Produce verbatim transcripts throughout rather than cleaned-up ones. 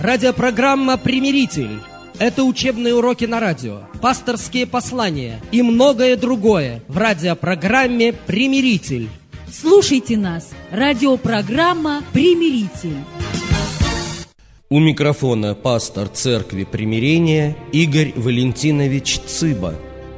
Радиопрограмма «Примиритель». Это учебные уроки на радио, пасторские послания и многое другое в радиопрограмме «Примиритель». Слушайте нас. Радиопрограмма «Примиритель». У микрофона пастор Церкви Примирения Игорь Валентинович Цыба.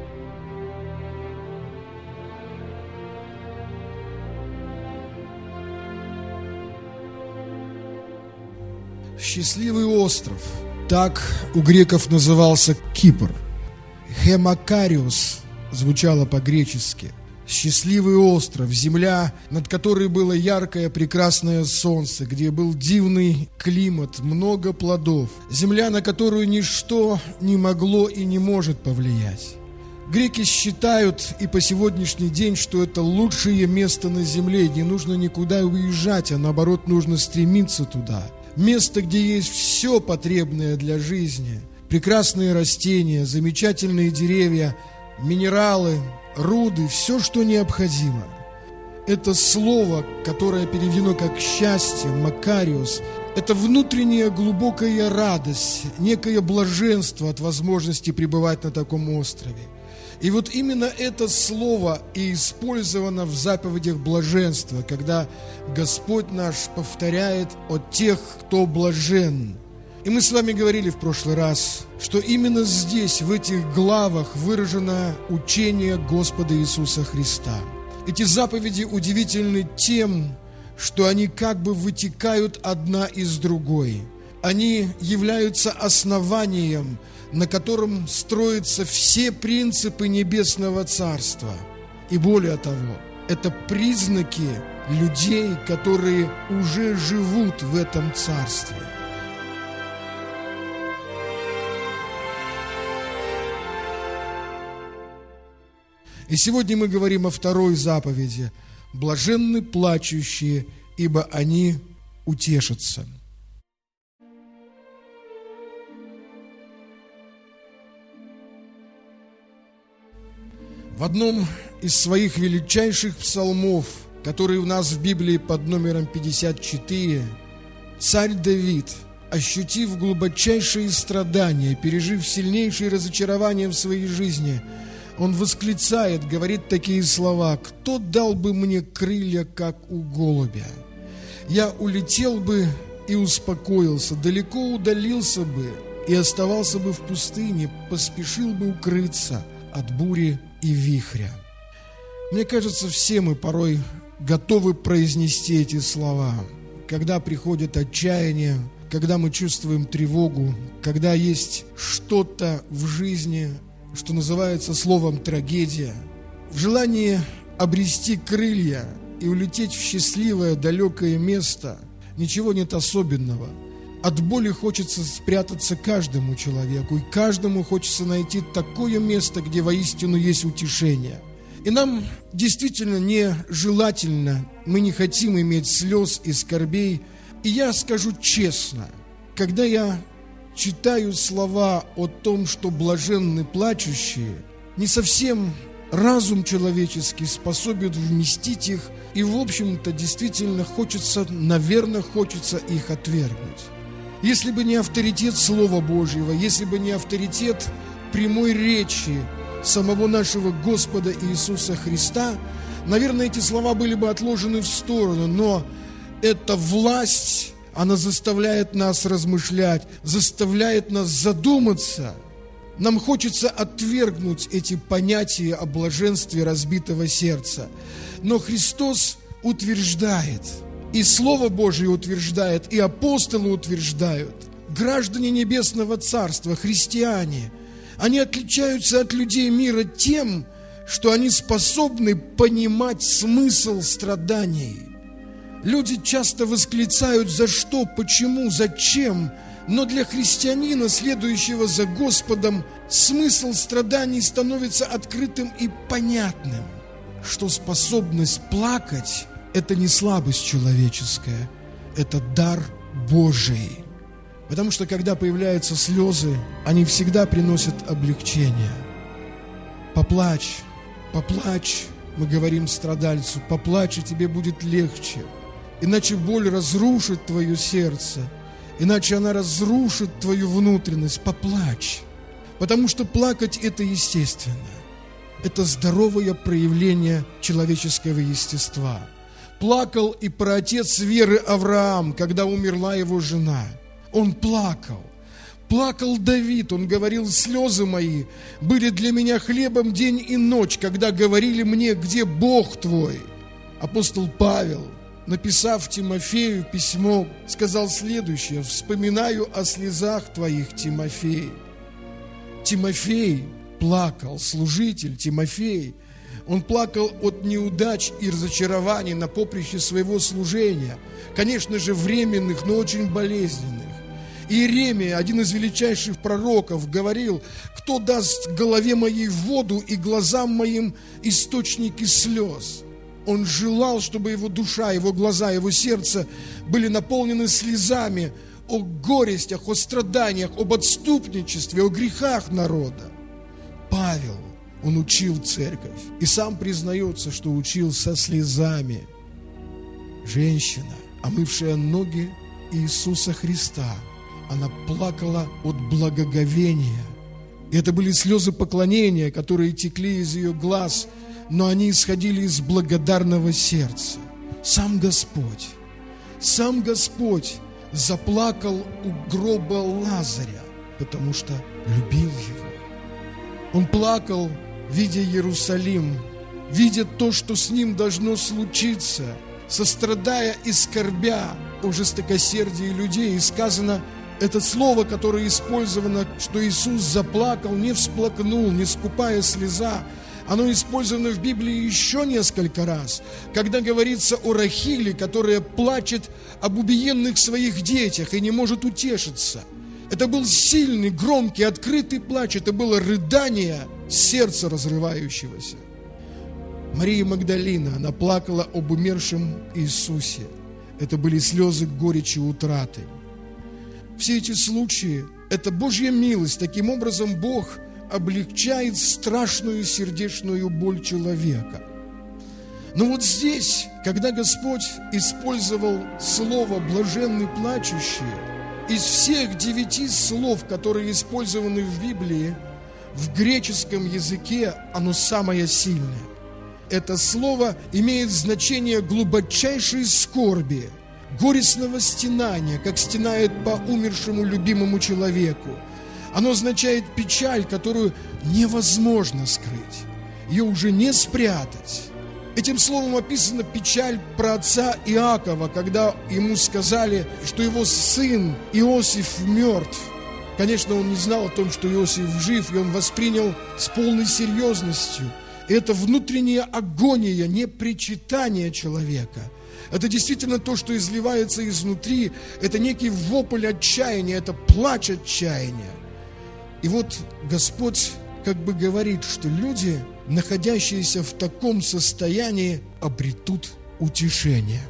Счастливый остров. Так у греков назывался Кипр. Хемакариос звучало по-гречески. Счастливый остров, земля, над которой было яркое прекрасное солнце, где был дивный климат, много плодов. Земля, на которую ничто не могло и не может повлиять. Греки считают и по сегодняшний день, что это лучшее место на земле. Не нужно никуда уезжать, а наоборот нужно стремиться туда. Место, где есть все потребное для жизни. Прекрасные растения, замечательные деревья, минералы, руды, все, что необходимо. Это слово, которое переведено как «счастье», «макариос», это внутренняя глубокая радость, некое блаженство от возможности пребывать на таком острове. И вот именно это слово и использовано в заповедях блаженства, когда Господь наш повторяет о тех, кто блажен. И мы с вами говорили в прошлый раз, что именно здесь, в этих главах, выражено учение Господа Иисуса Христа. Эти заповеди удивительны тем, что они как бы вытекают одна из другой. Они являются основанием, на котором строятся все принципы Небесного Царства. И более того, это признаки людей, которые уже живут в этом Царстве. И сегодня мы говорим о второй заповеди: «Блаженны плачущие, ибо они утешатся». В одном из своих величайших псалмов, который у нас в Библии под номером пятьдесят четыре, царь Давид, ощутив глубочайшие страдания, пережив сильнейшие разочарования в своей жизни, он восклицает, говорит такие слова: «Кто дал бы мне крылья, как у голубя? Я улетел бы и успокоился, далеко удалился бы и оставался бы в пустыне, поспешил бы укрыться от бури и вихря». Мне кажется, все мы порой готовы произнести эти слова, когда приходит отчаяние, когда мы чувствуем тревогу, когда есть что-то в жизни, что называется словом трагедия. В желании обрести крылья и улететь в счастливое далекое место ничего нет особенного. От боли хочется спрятаться каждому человеку, и каждому хочется найти такое место, где воистину есть утешение. И нам действительно нежелательно, мы не хотим иметь слез и скорбей. И я скажу честно, когда я читаю слова о том, что блаженны плачущие, не совсем разум человеческий способен вместить их, и, в общем-то, действительно хочется, наверное, хочется их отвергнуть. Если бы не авторитет Слова Божьего, если бы не авторитет прямой речи самого нашего Господа Иисуса Христа, наверное, эти слова были бы отложены в сторону, но эта власть, она заставляет нас размышлять, заставляет нас задуматься. Нам хочется отвергнуть эти понятия о блаженстве разбитого сердца. Но Христос утверждает, и Слово Божие утверждает, и апостолы утверждают, граждане Небесного Царства, христиане, они отличаются от людей мира тем, что они способны понимать смысл страданий. Люди часто восклицают: за что, почему, зачем? Но для христианина, следующего за Господом, смысл страданий становится открытым и понятным, что способность плакать – это не слабость человеческая, это дар Божий. Потому что когда появляются слезы, они всегда приносят облегчение. Поплачь, поплачь, мы говорим страдальцу, поплачь, и тебе будет легче. Иначе боль разрушит твое сердце. иначе она разрушит твою внутренность. Поплачь, потому что плакать – это естественно. Это здоровое проявление человеческого естества. Плакал и праотец веры Авраам, когда умерла его жена. Он плакал. Плакал Давид, он говорил: слезы мои были для меня хлебом день и ночь, когда говорили мне: где Бог твой? Апостол Павел, написав Тимофею письмо, сказал следующее: вспоминаю о слезах твоих, Тимофей. Тимофей плакал, служитель Тимофей. Он плакал от неудач и разочарований на поприще своего служения, конечно же, временных, но очень болезненных. Иеремия, один из величайших пророков, говорил: кто даст голове моей воду и глазам моим источники слез? Он желал, чтобы его душа, его глаза, его сердце были наполнены слезами о горестях, о страданиях, об отступничестве, о грехах народа. Павел, он учил церковь и сам признается, что учил со слезами. Женщина, омывшая ноги Иисуса Христа, она плакала от благоговения. И это были слезы поклонения, которые текли из ее глаз, но они исходили из благодарного сердца. Сам Господь, сам Господь заплакал у гроба Лазаря, потому что любил его. Он плакал, видя Иерусалим, видя то, что с ним должно случиться, сострадая и скорбя о жестокосердии людей. И сказано, это слово, которое использовано, что Иисус заплакал, не всплакнул, не скупая слеза, оно использовано в Библии еще несколько раз, когда говорится о Рахиле, которая плачет об убиенных своих детях и не может утешиться. Это был сильный, громкий, открытый плач, это было рыдание сердца разрывающегося. Мария Магдалина, она плакала об умершем Иисусе. Это были слезы горечи утраты. Все эти случаи – это Божья милость. Таким образом, Бог облегчает страшную сердечную боль человека. Но вот здесь, когда Господь использовал слово «блаженны плачущие», из всех девяти слов, которые использованы в Библии, в греческом языке оно самое сильное. Это слово имеет значение глубочайшей скорби, горестного стенания, как стенает по умершему любимому человеку. Оно означает печаль, которую невозможно скрыть. Ее уже не спрятать. Этим словом описана печаль праотца Иакова, когда ему сказали, что его сын Иосиф мертв. Конечно, он не знал о том, что Иосиф жив, и он воспринял с полной серьезностью. И это внутренняя агония, не причитание человека. Это действительно то, что изливается изнутри. Это некий вопль отчаяния, это плач отчаяния. И вот Господь как бы говорит, что люди, находящиеся в таком состоянии, обретут утешение.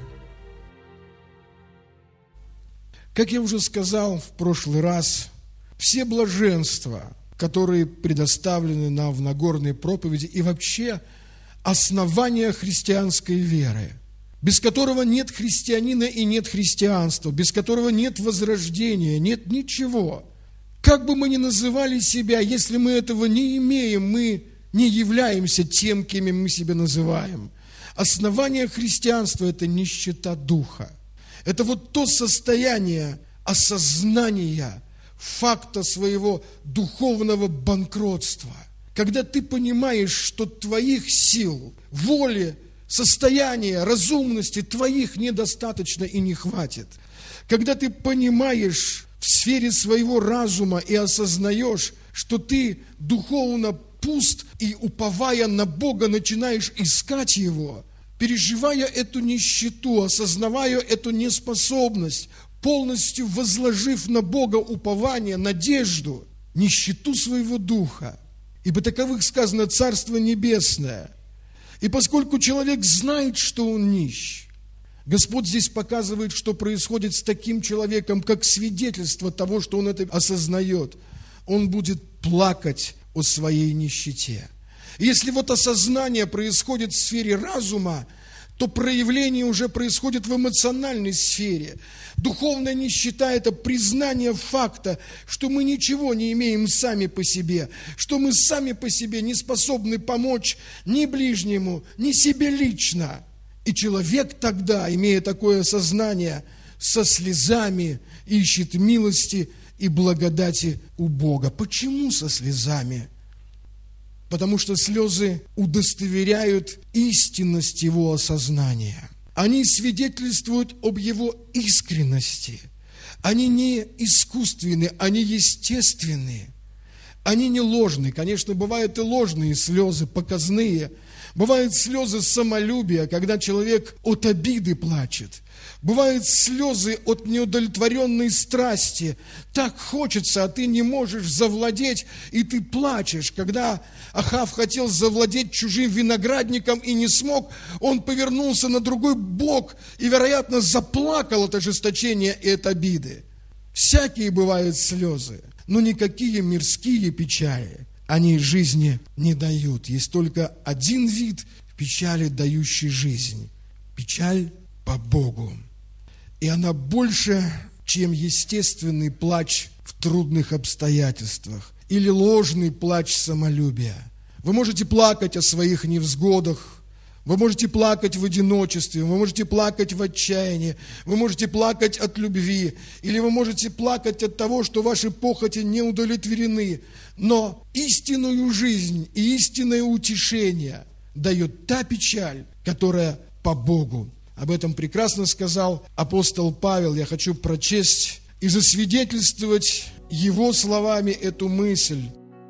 Как я уже сказал в прошлый раз, все блаженства, которые предоставлены нам в Нагорной проповеди, и вообще основания христианской веры, без которого нет христианина и нет христианства, без которого нет возрождения, нет ничего. Как бы мы ни называли себя, если мы этого не имеем, мы не являемся тем, кем мы себя называем. Основание христианства – это нищета духа. Это вот то состояние осознания факта своего духовного банкротства. Когда ты понимаешь, что твоих сил, воли, состояния, разумности твоих недостаточно и не хватит. Когда ты понимаешь в сфере своего разума и осознаешь, что ты духовно пуст и, уповая на Бога, начинаешь искать Его, переживая эту нищету, осознавая эту неспособность, полностью возложив на Бога упование, надежду, нищету своего духа. Ибо таковых сказано Царство Небесное. И поскольку человек знает, что он нищ, Господь здесь показывает, что происходит с таким человеком, как свидетельство того, что он это осознает. Он будет плакать о своей нищете. И если вот осознание происходит в сфере разума, то проявление уже происходит в эмоциональной сфере. Духовная нищета – это признание факта, что мы ничего не имеем сами по себе, что мы сами по себе не способны помочь ни ближнему, ни себе лично. И человек тогда, имея такое сознание, со слезами ищет милости и благодати у Бога. Почему со слезами? Потому что слезы удостоверяют истинность его осознания. Они свидетельствуют об его искренности. Они не искусственные, они естественные. Они не ложные. Конечно, бывают и ложные слезы, показные. Бывают слезы самолюбия, когда человек от обиды плачет. Бывают слезы от неудовлетворенной страсти. Так хочется, а ты не можешь завладеть, и ты плачешь. Когда Ахав хотел завладеть чужим виноградником и не смог, он повернулся на другой бок и, вероятно, заплакал от ожесточения и от обиды. Всякие бывают слезы, но никакие мирские печали они жизни не дают. Есть только один вид печали, дающий жизнь. Печаль по Богу. И она больше, чем естественный плач в трудных обстоятельствах или ложный плач самолюбия. Вы можете плакать о своих невзгодах, вы можете плакать в одиночестве, вы можете плакать в отчаянии, вы можете плакать от любви, или вы можете плакать от того, что ваши похоти не удовлетворены. Но истинную жизнь и истинное утешение дает та печаль, которая по Богу. Об этом прекрасно сказал апостол Павел. Я хочу прочесть и засвидетельствовать его словами эту мысль.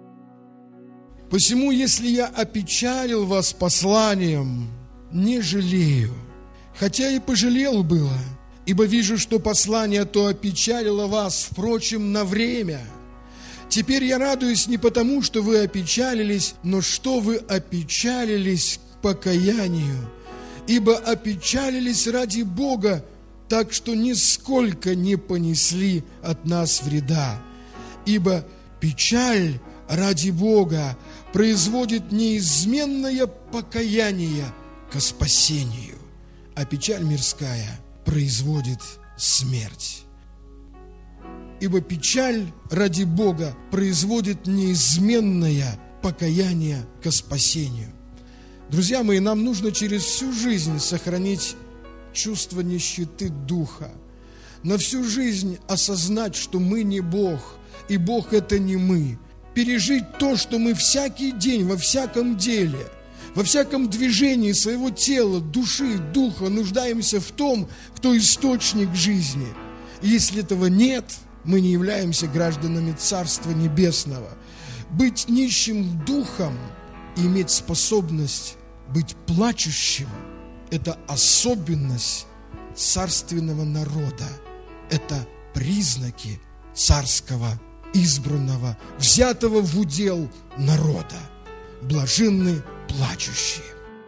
«Посему, если я опечалил вас посланием, не жалею, хотя и пожалел было, ибо вижу, что послание то опечалило вас, впрочем, на время. Теперь я радуюсь не потому, что вы опечалились, но что вы опечалились к покаянию, ибо опечалились ради Бога, так что нисколько не понесли от нас вреда. Ибо печаль ради Бога производит неизменное покаяние ко спасению, а печаль мирская производит смерть. Ибо печаль ради Бога производит неизменное покаяние ко спасению». Друзья мои, нам нужно через всю жизнь сохранить чувство нищеты духа, на всю жизнь осознать, что мы не Бог, и Бог – это не мы, пережить то, что мы всякий день, во всяком деле, во всяком движении своего тела, души, духа нуждаемся в том, кто источник жизни. И если этого нет, мы не являемся гражданами Царства Небесного. Быть нищим духом и иметь способность быть плачущим – это особенность царственного народа. Это признаки царского избранного, взятого в удел народа. Блаженны плачущие.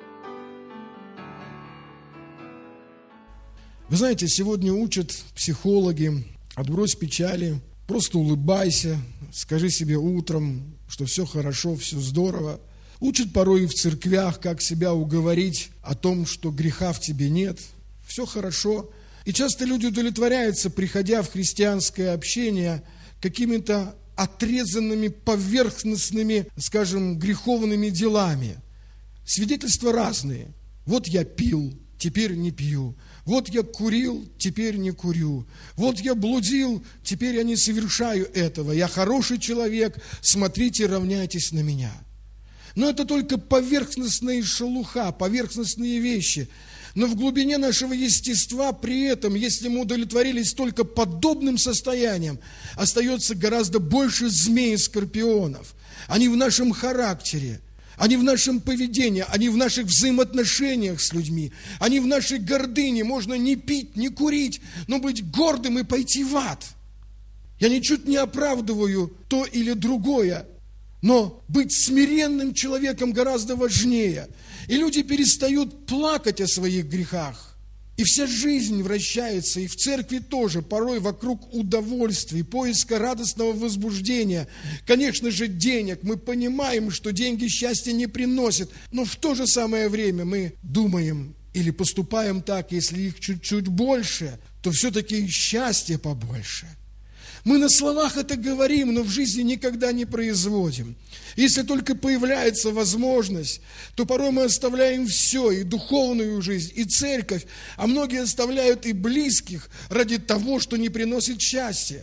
Вы знаете, сегодня учат психологи: отбрось печали, просто улыбайся, скажи себе утром, что все хорошо, все здорово. Учат порой и в церквях, как себя уговорить о том, что греха в тебе нет, все хорошо. И часто люди удовлетворяются, приходя в христианское общение, какими-то отрезанными, поверхностными, скажем, греховными делами. Свидетельства разные. Вот я пил, теперь не пью. Вот я курил, теперь не курю. Вот я блудил, теперь я не совершаю этого. Я хороший человек, смотрите, равняйтесь на меня. Но это только поверхностная шелуха, поверхностные вещи. Но в глубине нашего естества при этом, если мы удовлетворились только подобным состоянием, остается гораздо больше змей и скорпионов. Они в нашем характере, они в нашем поведении, они в наших взаимоотношениях с людьми, они в нашей гордыне. Можно не пить, не курить, но быть гордым и пойти в ад. Я ничуть не оправдываю то или другое, но быть смиренным человеком гораздо важнее. И люди перестают плакать о своих грехах. И вся жизнь вращается, и в церкви тоже, порой вокруг удовольствий, поиска радостного возбуждения. Конечно же, денег. Мы понимаем, что деньги счастья не приносят. Но в то же самое время мы думаем или поступаем так, если их чуть-чуть больше, то все-таки и счастья побольше. Мы на словах это говорим, но в жизни никогда не производим. Если только появляется возможность, то порой мы оставляем все, и духовную жизнь, и церковь, а многие оставляют и близких ради того, что не приносит счастья.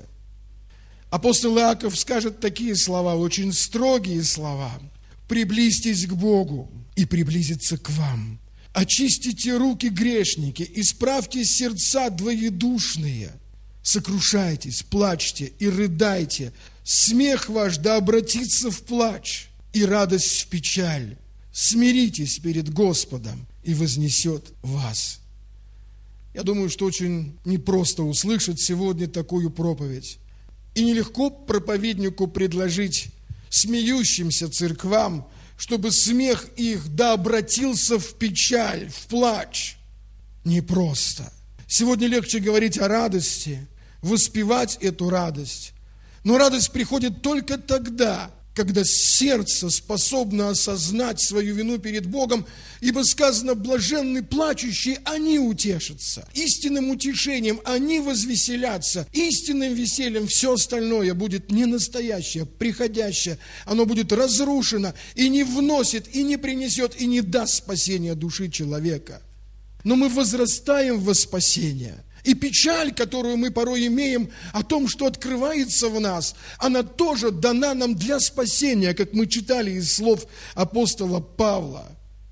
Апостол Иаков скажет такие слова, очень строгие слова. «Приблизьтесь к Богу, и приблизится к вам. Очистите руки, грешники, исправьте сердца двоедушные. Сокрушайтесь, плачьте и рыдайте. Смех ваш да обратится в плач, и радость в печаль. Смиритесь перед Господом, и вознесет вас». Я думаю, что очень непросто услышать сегодня такую проповедь. И нелегко проповеднику предложить смеющимся церквам, чтобы смех их да обратился в печаль, в плач. Непросто. Сегодня легче говорить о радости, воспевать эту радость. Но радость приходит только тогда, когда сердце способно осознать свою вину перед Богом, ибо сказано: блаженны плачущие, они утешатся. Истинным утешением они возвеселятся, истинным весельем все остальное будет не настоящее, приходящее, оно будет разрушено и не вносит, и не принесет, и не даст спасения души человека. Но мы возрастаем во спасение. И печаль, которую мы порой имеем о том, что открывается в нас, она тоже дана нам для спасения, как мы читали из слов апостола Павла.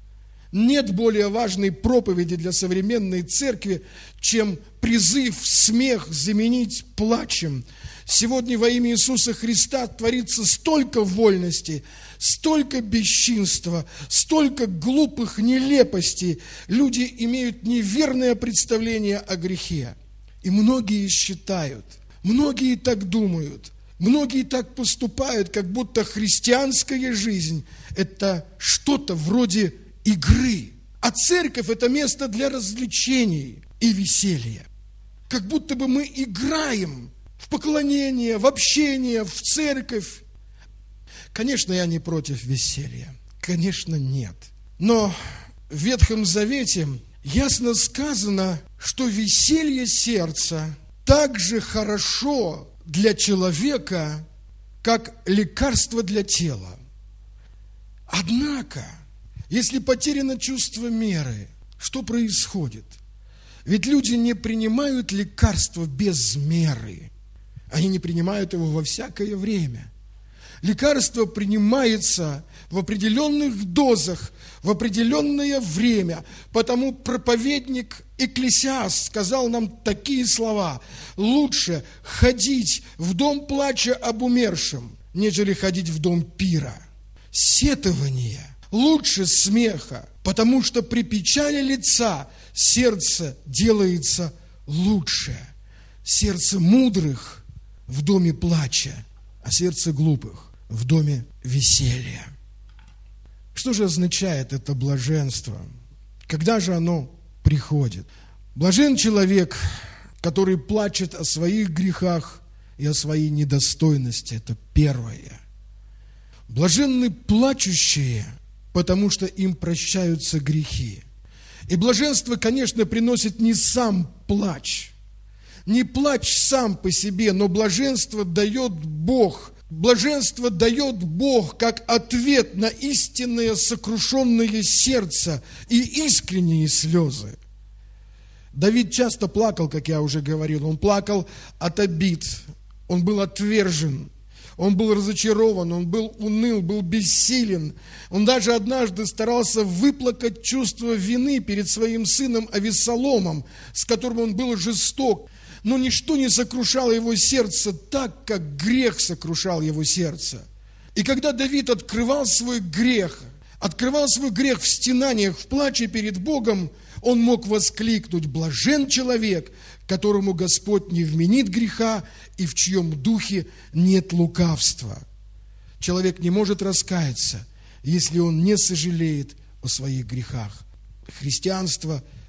Нет более важной проповеди для современной церкви, чем призыв смех заменить плачем. Сегодня во имя Иисуса Христа творится столько вольности, столько бесчинства, столько глупых нелепостей. Люди имеют неверное представление о грехе. И многие считают, многие так думают, многие так поступают, как будто христианская жизнь – это что-то вроде игры. А церковь – это место для развлечений и веселья. Как будто бы мы играем в поклонение, в общение, в церковь. Конечно, я не против веселья. Конечно, нет. Но в Ветхом Завете ясно сказано, что веселье сердца так же хорошо для человека, как лекарство для тела. Однако, если потеряно чувство меры, что происходит? Ведь люди не принимают лекарства без меры. Они не принимают его во всякое время. Лекарство принимается в определенных дозах, в определенное время. Потому проповедник Экклесиаст сказал нам такие слова: лучше ходить в дом плача об умершем, нежели ходить в дом пира. Сетование лучше смеха, потому что при печали лица сердце делается лучше. Сердце мудрых в доме плача, а сердце глупых в доме веселья. Что же означает это блаженство? Когда же оно приходит? Блажен человек, который плачет о своих грехах и о своей недостойности. Это первое. Блаженны плачущие, потому что им прощаются грехи. И блаженство, конечно, приносит не сам плач, не плач сам по себе, но блаженство дает Бог. Блаженство дает Бог как ответ на истинное сокрушенное сердце и искренние слезы. Давид часто плакал, как я уже говорил. Он плакал от обид, он был отвержен, он был разочарован, он был уныл, был бессилен. Он даже однажды старался выплакать чувство вины перед своим сыном Авессаломом, с которым он был жесток. Но ничто не сокрушало его сердце так, как грех сокрушал его сердце. И когда Давид открывал свой грех, открывал свой грех в стенаниях, в плаче перед Богом, он мог воскликнуть: блажен человек, которому Господь не вменит греха и в чьем духе нет лукавства. Человек не может раскаяться, если он не сожалеет о своих грехах. Христианство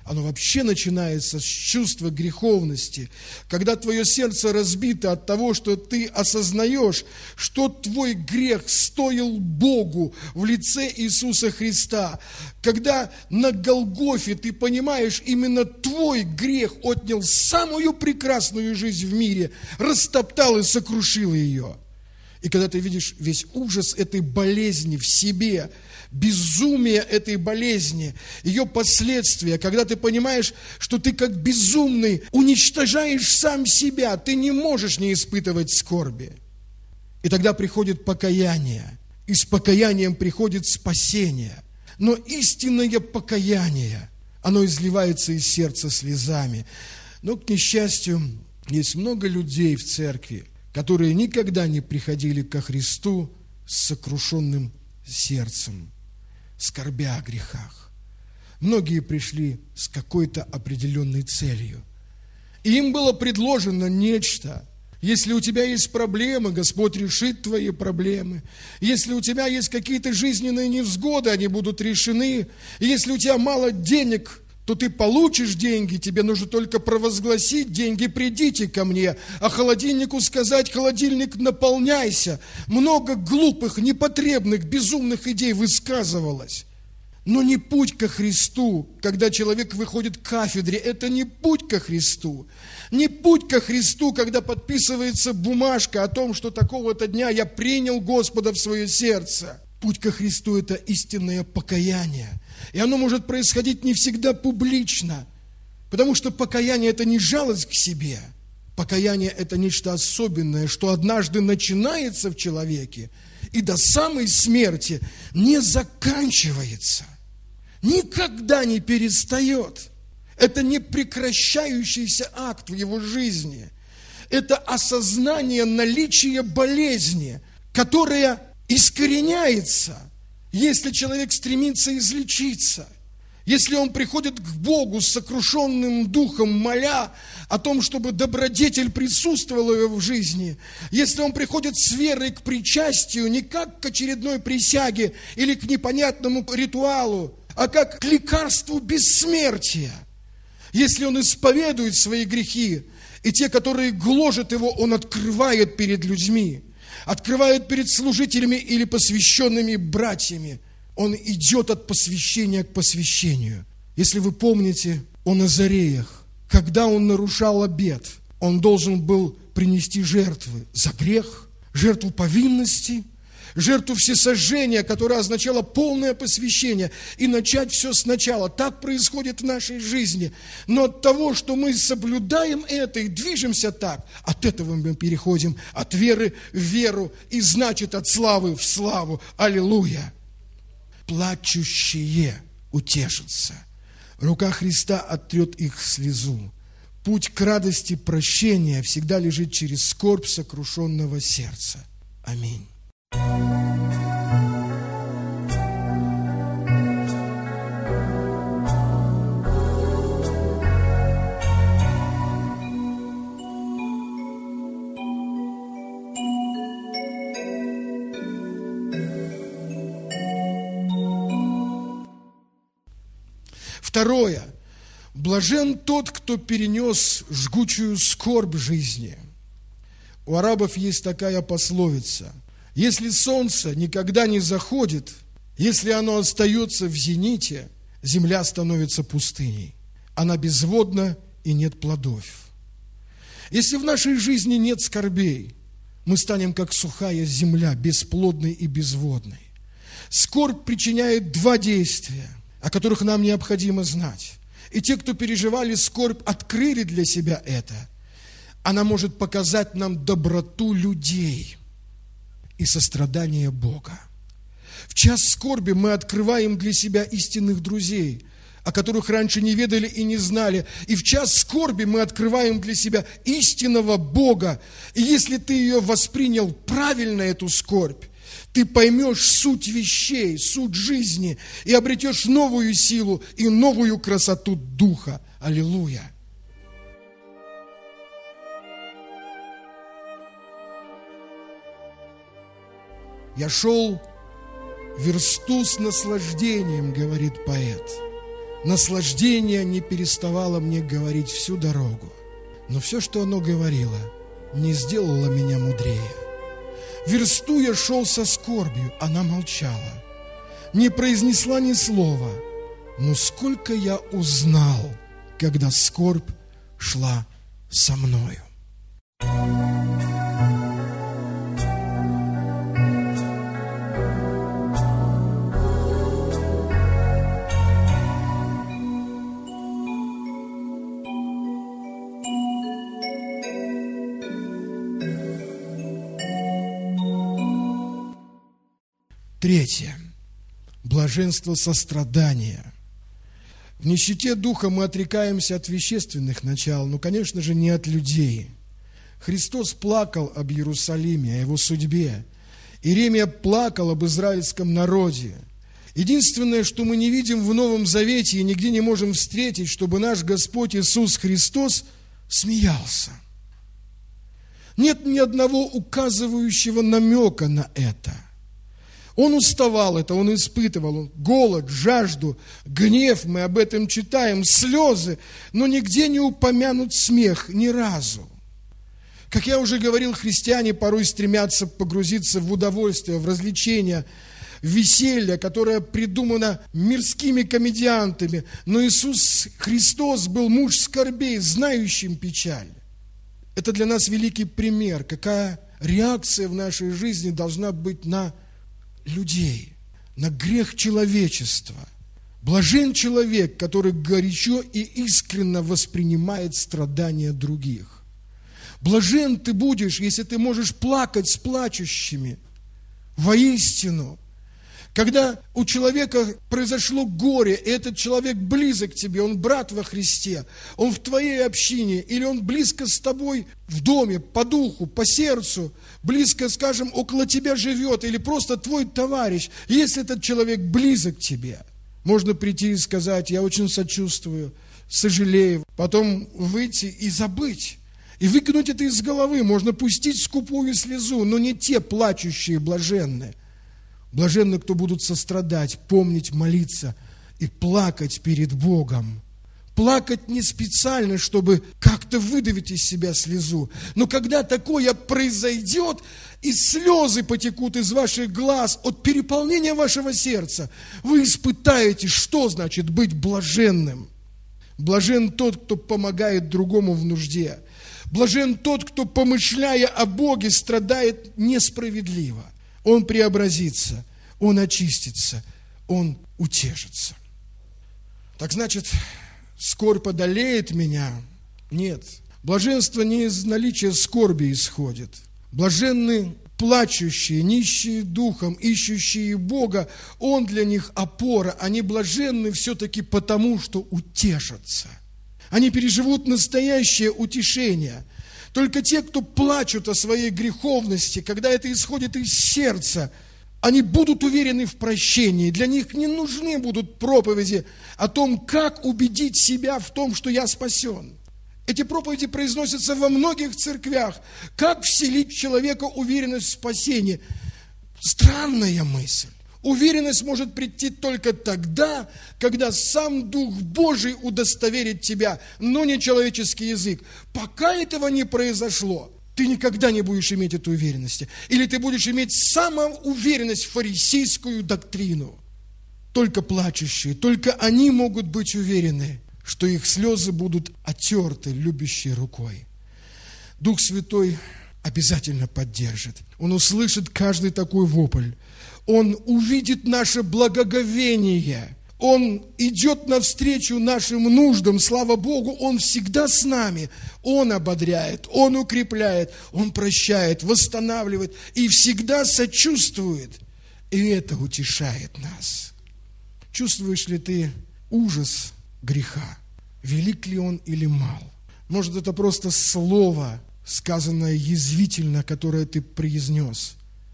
Оно вообще начинается с чувства греховности, когда твое сердце разбито от того, что ты осознаешь, что твой грех стоил Богу в лице Иисуса Христа. Когда на Голгофе ты понимаешь, именно твой грех отнял самую прекрасную жизнь в мире, растоптал и сокрушил ее. И когда ты видишь весь ужас этой болезни в себе, безумие этой болезни, ее последствия, когда ты понимаешь, что ты как безумный уничтожаешь сам себя, ты не можешь не испытывать скорби. И тогда приходит покаяние, и с покаянием приходит спасение. Но истинное покаяние, оно изливается из сердца слезами. Но, к несчастью, есть много людей в церкви, которые никогда не приходили ко Христу с сокрушенным сердцем, скорбя о грехах. Многие пришли с какой-то определенной целью. И им было предложено нечто. Если у тебя есть проблемы, Господь решит твои проблемы. Если у тебя есть какие-то жизненные невзгоды, они будут решены. И если у тебя мало денег, то ты получишь деньги, тебе нужно только провозгласить: деньги, придите ко мне, а холодильнику сказать: холодильник, наполняйся. Много глупых, непотребных, безумных идей высказывалось. Но не путь ко Христу, когда человек выходит к кафедре, это не путь ко Христу. Не путь ко Христу, когда подписывается бумажка о том, что такого-то дня я принял Господа в свое сердце. Путь ко Христу – это истинное покаяние. И оно может происходить не всегда публично, потому что покаяние – это не жалость к себе. Покаяние – это нечто особенное, что однажды начинается в человеке и до самой смерти не заканчивается, никогда не перестает. Это не прекращающийся акт в его жизни. Это осознание наличия болезни, которая искореняется, если человек стремится излечиться, если он приходит к Богу с сокрушенным духом, моля о том, чтобы добродетель присутствовала в его жизни, если он приходит с верой к причастию, не как к очередной присяге или к непонятному ритуалу, а как к лекарству бессмертия, если он исповедует свои грехи, и те, которые гложат его, он открывает перед людьми, открывает перед служителями или посвященными братьями. Он идет от посвящения к посвящению. Если вы помните о Назареях, когда он нарушал обет, он должен был принести жертвы за грех, жертву повинности, жертву всесожжения, которая означала полное посвящение, и начать все сначала. Так происходит в нашей жизни. Но от того, что мы соблюдаем это и движемся так, от этого мы переходим от веры в веру, и значит от славы в славу. Аллилуйя! Плачущие утешатся. Рука Христа оттрет их слезу. Путь к радости прощения всегда лежит через скорбь сокрушенного сердца. Аминь. Второе. Блажен тот, кто перенес жгучую скорбь жизни. У арабов есть такая пословица: если солнце никогда не заходит, если оно остается в зените, земля становится пустыней. Она безводна и нет плодов. Если в нашей жизни нет скорбей, мы станем как сухая земля, бесплодной и безводной. Скорбь причиняет два действия, о которых нам необходимо знать. И те, кто переживали скорбь, открыли для себя это. Она может показать нам доброту людей и сострадание Бога. В час скорби мы открываем для себя истинных друзей, о которых раньше не ведали и не знали. И в час скорби мы открываем для себя истинного Бога. И если ты ее воспринял правильно, эту скорбь, ты поймешь суть вещей, суть жизни, и обретешь новую силу и новую красоту духа. Аллилуйя! Я шел версту с наслаждением, говорит поэт, Наслаждение не переставало мне говорить всю дорогу, но все, что оно говорило, не сделало меня мудрее. Версту я шел со скорбью, она молчала, не произнесла ни слова, но сколько я узнал, когда скорбь шла со мною. Третье. Блаженство сострадания. В нищете духа мы отрекаемся от вещественных начал, но, конечно же, не от людей. Христос плакал об Иерусалиме, о его судьбе. Иеремия плакал об израильском народе. Единственное, что мы не видим в Новом Завете и нигде не можем встретить, чтобы наш Господь Иисус Христос смеялся. Нет ни одного указывающего намека на это. Он уставал, это он испытывал, голод, жажду, гнев, мы об этом читаем, слезы, но нигде не упомянут смех, ни разу. Как я уже говорил, христиане порой стремятся погрузиться в удовольствие, в развлечение, в веселье, которое придумано мирскими комедиантами, но Иисус Христос был муж скорбей, знающим печаль. Это для нас великий пример, какая реакция в нашей жизни должна быть на людей, на грех человечества. Блажен человек, который горячо и искренне воспринимает страдания других. Блажен ты будешь, если ты можешь плакать с плачущими. Воистину, когда у человека произошло горе, и этот человек близок к тебе, он брат во Христе, он в твоей общине, или он близко с тобой в доме, по духу, по сердцу, близко, скажем, около тебя живет, или просто твой товарищ, если этот человек близок к тебе, можно прийти и сказать: я очень сочувствую, сожалею, потом выйти и забыть. И выкинуть это из головы, можно пустить скупую слезу, но не те плачущие блаженные. Блаженны, кто будут сострадать, помнить, молиться и плакать перед Богом. Плакать не специально, чтобы как-то выдавить из себя слезу. Но когда такое произойдет, и слезы потекут из ваших глаз от переполнения вашего сердца, вы испытаете, что значит быть блаженным. Блажен тот, кто помогает другому в нужде. Блажен тот, кто, помышляя о Боге, страдает несправедливо. Он преобразится, он очистится, он утешится. Так значит, скорбь одолеет меня? Нет. Блаженство не из наличия скорби исходит. Блаженны плачущие, нищие духом, ищущие Бога. Он для них опора. Они блаженны все-таки потому, что утешатся. Они переживут настоящее утешение. Только те, кто плачут о своей греховности, когда это исходит из сердца, они будут уверены в прощении. Для них не нужны будут проповеди о том, как убедить себя в том, что я спасен. Эти проповеди произносятся во многих церквях. Как вселить в человека уверенность в спасении? Странная мысль. Уверенность может прийти только тогда, когда сам Дух Божий удостоверит тебя, но не человеческий язык. Пока этого не произошло, ты никогда не будешь иметь эту уверенность. Или ты будешь иметь самоуверенность в фарисейскую доктрину. Только плачущие, только они могут быть уверены, что их слезы будут оттерты любящей рукой. Дух Святой обязательно поддержит. Он услышит каждый такой вопль. Он увидит наше благоговение. Он идет навстречу нашим нуждам. Слава Богу, Он всегда с нами. Он ободряет, Он укрепляет, Он прощает, восстанавливает и всегда сочувствует. И это утешает нас. Чувствуешь ли ты ужас греха? Велик ли он или мал? Может, это просто слово, сказанное язвительно, которое ты произнес.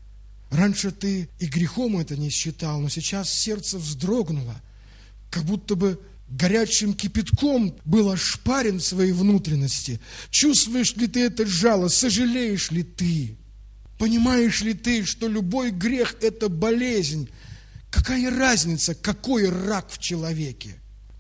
Раньше ты и грехом это не считал, но сейчас сердце вздрогнуло, как будто бы горячим кипятком был ошпарен в своей внутренности. Чувствуешь ли ты это жало? Сожалеешь ли ты? Понимаешь ли ты, что любой грех – это болезнь? Какая разница, какой рак в человеке?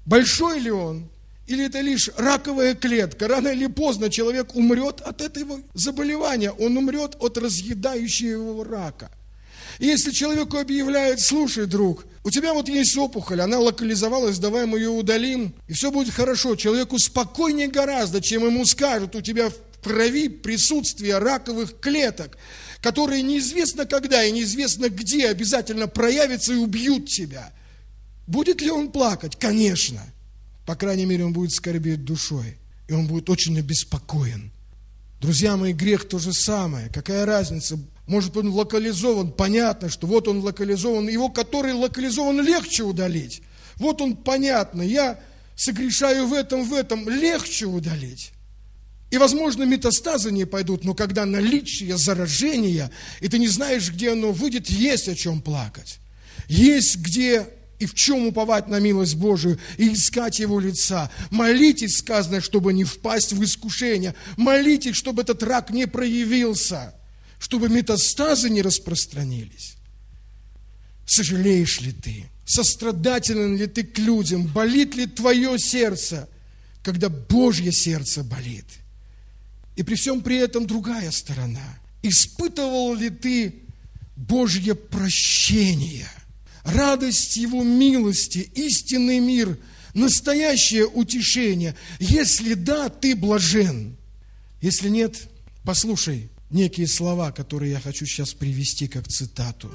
Большой ли он? Или это лишь раковая клетка? Рано или поздно человек умрет от этого заболевания. Он умрет от разъедающего его рака. И если человеку объявляют: слушай, друг, у тебя вот есть опухоль, она локализовалась, давай мы ее удалим, и все будет хорошо. Человеку спокойнее гораздо, чем ему скажут: у тебя в крови присутствие раковых клеток, которые неизвестно когда и неизвестно где обязательно проявятся и убьют тебя. Будет ли он плакать? Конечно. По крайней мере, он будет скорбеть душой, и он будет очень обеспокоен. Друзья мои, грех то же самое. Какая разница? Может быть, он локализован, понятно, что вот он локализован, его, который локализован, легче удалить. Вот он, понятно, я согрешаю в этом, в этом, легче удалить. И, возможно, метастазы не пойдут, но когда наличие заражения, и ты не знаешь, где оно выйдет, есть о чем плакать. Есть где и в чем уповать на милость Божию, и искать Его лица. Молитесь, сказано, чтобы не впасть в искушение. Молитесь, чтобы этот рак не проявился, чтобы метастазы не распространились. Сожалеешь ли ты? Сострадателен ли ты к людям? Болит ли твое сердце, когда Божье сердце болит? И при всем при этом другая сторона. Испытывал ли ты Божье прощение, радость Его милости, истинный мир, настоящее утешение? Если да, ты блажен. Если нет, послушай некие слова, которые я хочу сейчас привести как цитату.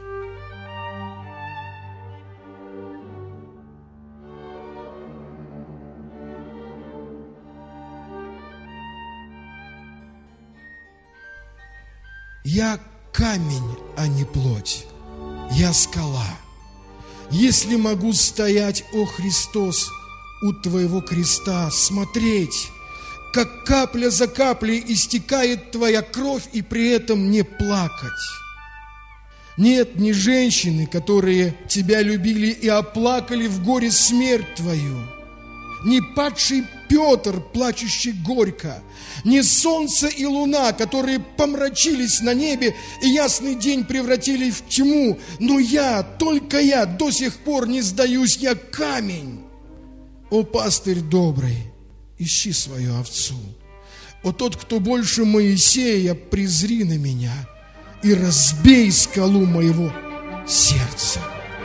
Я камень, а не плоть. Я скала. Если могу стоять, о Христос, у Твоего креста, смотреть, как капля за каплей истекает Твоя кровь, и при этом не плакать. Нет ни женщины, которые Тебя любили и оплакали в горе смерть Твою, ни падший Петр, плачущий горько, ни солнце и луна, которые помрачились на небе и ясный день превратили в тьму. Но я, только я, до сих пор не сдаюсь, я камень. О, пастырь добрый, ищи свою овцу. О, тот, кто больше Моисея, презри на меня и разбей скалу моего сердца.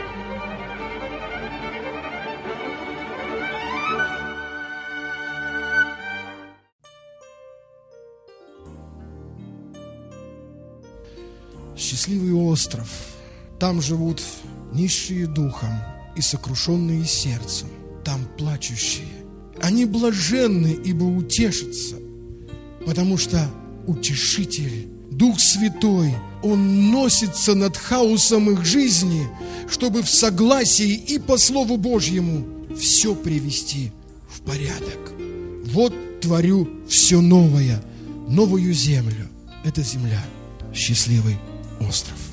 Счастливый остров. Там живут нищие духом и сокрушенные сердцем. Там плачущие. Они блаженны, ибо утешатся, потому что Утешитель, Дух Святой, Он носится над хаосом их жизни, чтобы в согласии и по Слову Божьему все привести в порядок. Вот творю все новое, новую землю. Это земля, счастливый остров.